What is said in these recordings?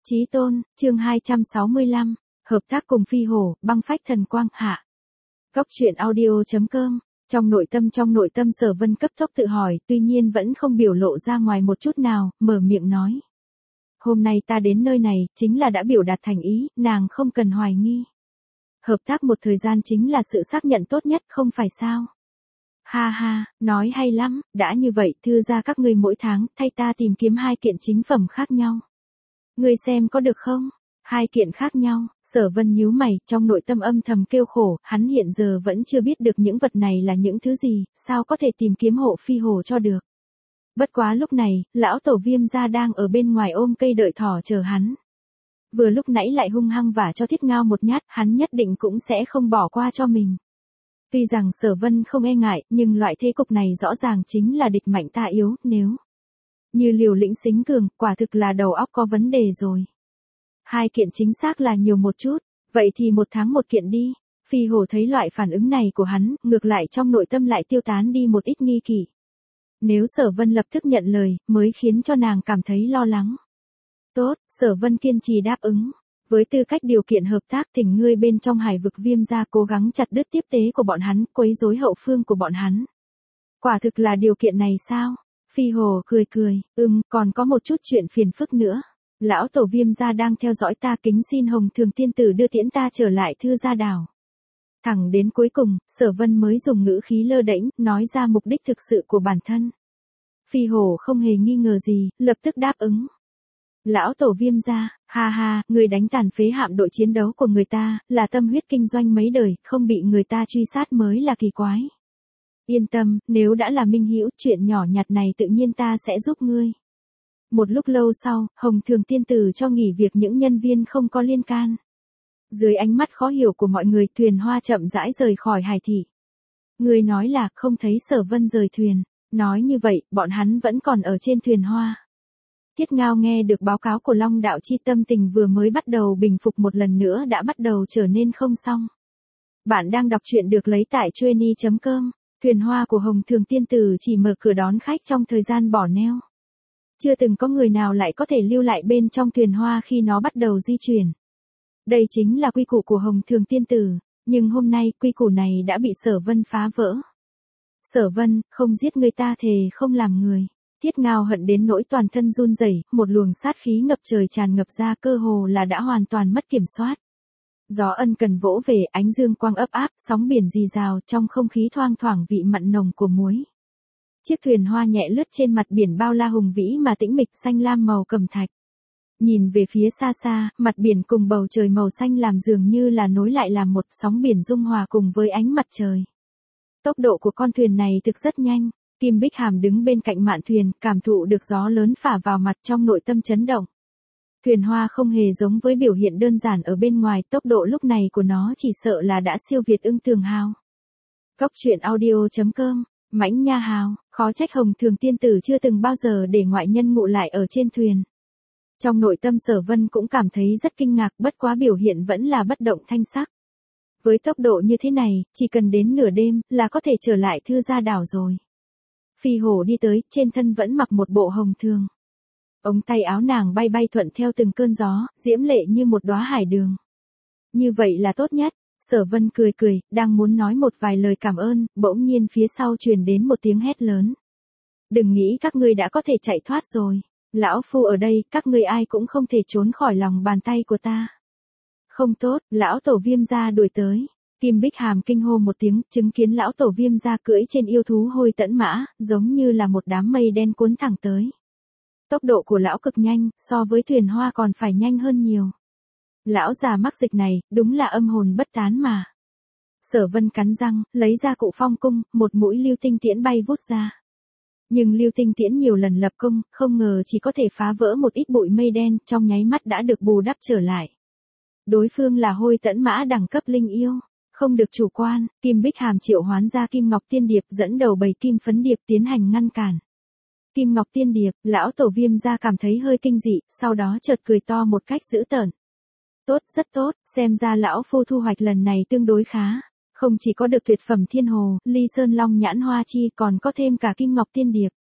Chí tôn, chương 265, hợp tác cùng Phi Hổ, băng phách thần quang, hạ. Góc truyện audio.com, trong nội tâm Sở Vân cấp tốc tự hỏi, tuy nhiên vẫn không biểu lộ ra ngoài một chút nào, mở miệng nói. Hôm nay ta đến nơi này, chính là đã biểu đạt thành ý, nàng không cần hoài nghi. Hợp tác một thời gian chính là sự xác nhận tốt nhất, không phải sao? Ha ha, nói hay lắm, đã như vậy, thư ra các ngươi mỗi tháng, thay ta tìm kiếm 2 kiện chính phẩm khác nhau. Ngươi xem có được không? 2 kiện khác nhau, Sở Vân nhíu mày, trong nội tâm âm thầm kêu khổ, hắn hiện giờ vẫn chưa biết được những vật này là những thứ gì, sao có thể tìm kiếm hộ Phi Hổ cho được. Bất quá lúc này, lão tổ Viêm gia đang ở bên ngoài ôm cây đợi thỏ chờ hắn. Vừa lúc nãy lại hung hăng vả cho Thiết Ngao một nhát, hắn nhất định cũng sẽ không bỏ qua cho mình. Tuy rằng Sở Vân không e ngại, nhưng loại thế cục này rõ ràng chính là địch mạnh ta yếu, nếu như Liều Lĩnh Xính Cường, quả thực là đầu óc có vấn đề rồi. 2 kiện chính xác là nhiều một chút, vậy thì 1 tháng 1 kiện đi. Phi Hổ thấy loại phản ứng này của hắn, ngược lại trong nội tâm lại tiêu tán đi một ít nghi kỵ. Nếu Sở Vân lập tức nhận lời, mới khiến cho nàng cảm thấy lo lắng. Tốt, Sở Vân kiên trì đáp ứng. Với tư cách điều kiện hợp tác, thỉnh ngươi bên trong Hải vực Viêm gia cố gắng chặt đứt tiếp tế của bọn hắn, quấy rối hậu phương của bọn hắn. Quả thực là điều kiện này sao? Phi Hổ cười cười, còn có một chút chuyện phiền phức nữa. Lão tổ Viêm gia đang theo dõi ta, kính xin Hồng Thường tiên tử đưa tiễn ta trở lại Thư gia đảo. Thẳng đến cuối cùng, Sở Vân mới dùng ngữ khí lơ đễnh, nói ra mục đích thực sự của bản thân. Phi Hổ không hề nghi ngờ gì, lập tức đáp ứng. Lão tổ Viêm gia, ha ha, người đánh tàn phế hạm đội chiến đấu của người ta, là tâm huyết kinh doanh mấy đời, không bị người ta truy sát mới là kỳ quái. Yên tâm, nếu đã là minh hữu, chuyện nhỏ nhặt này tự nhiên ta sẽ giúp ngươi. Một lúc lâu sau, Hồng Thường tiên tử cho nghỉ việc những nhân viên không có liên can. Dưới ánh mắt khó hiểu của mọi người, thuyền hoa chậm rãi rời khỏi hải thị. Người nói là không thấy Sở Vân rời thuyền, nói như vậy, bọn hắn vẫn còn ở trên thuyền hoa. Thiết Ngao nghe được báo cáo của Long Đạo Chi, tâm tình vừa mới bắt đầu bình phục một lần nữa đã bắt đầu trở nên không xong. Bạn đang đọc truyện được lấy tại Chueny.com, thuyền hoa của Hồng Thường tiên tử chỉ mở cửa đón khách trong thời gian bỏ neo. Chưa từng có người nào lại có thể lưu lại bên trong thuyền hoa khi nó bắt đầu di chuyển. Đây chính là quy củ của Hồng Thường tiên tử, nhưng hôm nay quy củ này đã bị Sở Vân phá vỡ. Sở Vân, không giết người ta thề không làm người. Thiết Ngao hận đến nỗi toàn thân run rẩy, một luồng sát khí ngập trời tràn ngập ra, cơ hồ là đã hoàn toàn mất kiểm soát. Gió ân cần vỗ về, ánh dương quang ấp áp, sóng biển rì rào, trong không khí thoang thoảng vị mặn nồng của muối. Chiếc thuyền hoa nhẹ lướt trên mặt biển bao la hùng vĩ mà tĩnh mịch, xanh lam màu cẩm thạch. Nhìn về phía xa xa, mặt biển cùng bầu trời màu xanh làm dường như là nối lại làm một, sóng biển dung hòa cùng với ánh mặt trời. Tốc độ của con thuyền này thực rất nhanh. Kim Bích Hàm đứng bên cạnh mạn thuyền, cảm thụ được gió lớn phả vào mặt, trong nội tâm chấn động. Thuyền hoa không hề giống với biểu hiện đơn giản ở bên ngoài, tốc độ lúc này của nó chỉ sợ là đã siêu việt Ưng Tường Hào. Góc truyện audio.com, Mãnh Nha Hào, khó trách Hồng Thường tiên tử chưa từng bao giờ để ngoại nhân ngụ lại ở trên thuyền. Trong nội tâm Sở Vân cũng cảm thấy rất kinh ngạc, bất quá biểu hiện vẫn là bất động thanh sắc. Với tốc độ như thế này, chỉ cần đến nửa đêm là có thể trở lại Thư gia đảo rồi. Phi Hổ đi tới, trên thân vẫn mặc một bộ hồng thường. Ống tay áo nàng bay bay thuận theo từng cơn gió, diễm lệ như một đóa hải đường. Như vậy là tốt nhất. Sở Vân cười cười, đang muốn nói một vài lời cảm ơn, bỗng nhiên phía sau truyền đến một tiếng hét lớn. Đừng nghĩ các ngươi đã có thể chạy thoát rồi. Lão phu ở đây, các ngươi ai cũng không thể trốn khỏi lòng bàn tay của ta. Không tốt, lão tổ Viêm gia đuổi tới. Kim Bích Hàm kinh hô một tiếng, chứng kiến lão tổ Viêm gia cưỡi trên yêu thú hôi tẫn mã, giống như là một đám mây đen cuốn thẳng tới. Tốc độ của lão cực nhanh, so với thuyền hoa còn phải nhanh hơn nhiều. Lão già mắc dịch này, đúng là âm hồn bất tán mà. Sở Vân cắn răng, lấy ra cụ phong cung, một mũi lưu tinh tiễn bay vút ra. Nhưng lưu tinh tiễn nhiều lần lập công, không ngờ chỉ có thể phá vỡ một ít bụi mây đen, trong nháy mắt đã được bù đắp trở lại. Đối phương là hôi tẫn mã đẳng cấp linh yêu. Không được chủ quan, Kim Bích Hàm triệu hoán ra Kim Ngọc Tiên Điệp, dẫn đầu bầy Kim Phấn Điệp tiến hành ngăn cản. Kim Ngọc Tiên Điệp, lão tổ Viêm gia cảm thấy hơi kinh dị, sau đó chợt cười to một cách dữ tợn. Tốt, rất tốt, xem ra lão phu thu hoạch lần này tương đối khá. Không chỉ có được tuyệt phẩm thiên hồ, ly sơn long nhãn hoa chi, còn có thêm cả Kim Ngọc Tiên Điệp.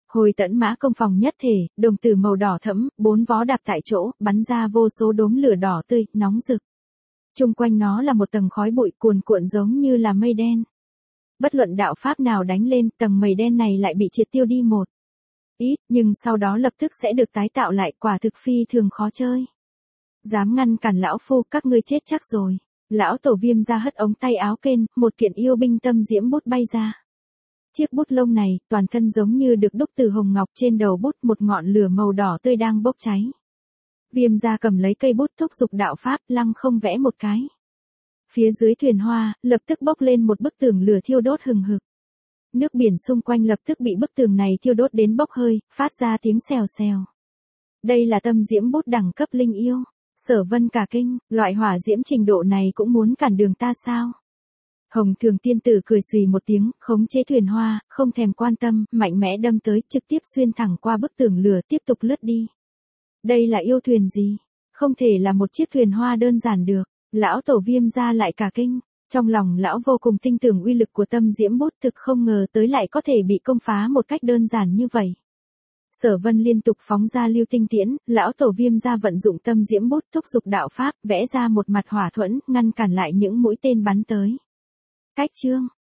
Hồi tẫn mã công phòng nhất thể, đồng tử màu đỏ thẫm, 4 vó đạp tại chỗ, bắn ra vô số đốm lửa đỏ tươi, nóng rực. Chung quanh nó là một tầng khói bụi cuồn cuộn giống như là mây đen. Bất luận đạo pháp nào đánh lên, tầng mây đen này lại bị triệt tiêu đi một ít, nhưng sau đó lập tức sẽ được tái tạo lại, quả thực phi thường khó chơi. Dám ngăn cản lão phu, các ngươi chết chắc rồi. Lão tổ Viêm ra hất ống tay áo kên, một kiện yêu binh tâm diễm bút bay ra. Chiếc bút lông này, toàn thân giống như được đúc từ hồng ngọc, trên đầu bút một ngọn lửa màu đỏ tươi đang bốc cháy. Viêm ra cầm lấy cây bút thúc giục đạo pháp, lăng không vẽ một cái. Phía dưới thuyền hoa, lập tức bốc lên một bức tường lửa thiêu đốt hừng hực. Nước biển xung quanh lập tức bị bức tường này thiêu đốt đến bốc hơi, phát ra tiếng xèo xèo. Đây là tâm diễm bút đẳng cấp linh yêu. Sở Vân cả kinh, loại hỏa diễm trình độ này cũng muốn cản đường ta sao? Hồng Thường tiên tử cười xùy một tiếng, khống chế thuyền hoa, không thèm quan tâm, mạnh mẽ đâm tới, trực tiếp xuyên thẳng qua bức tường lửa, tiếp tục lướt đi. Đây là yêu thuyền gì? Không thể là một chiếc thuyền hoa đơn giản được. Lão tổ Viêm ra lại cả kinh. Trong lòng lão vô cùng tin tưởng uy lực của tâm diễm bút, thực không ngờ tới lại có thể bị công phá một cách đơn giản như vậy. Sở Vân liên tục phóng ra lưu tinh tiễn, lão tổ Viêm ra vận dụng tâm diễm bút thúc giục đạo pháp, vẽ ra một mặt hỏa thuẫn, ngăn cản lại những mũi tên bắn tới. Cách chương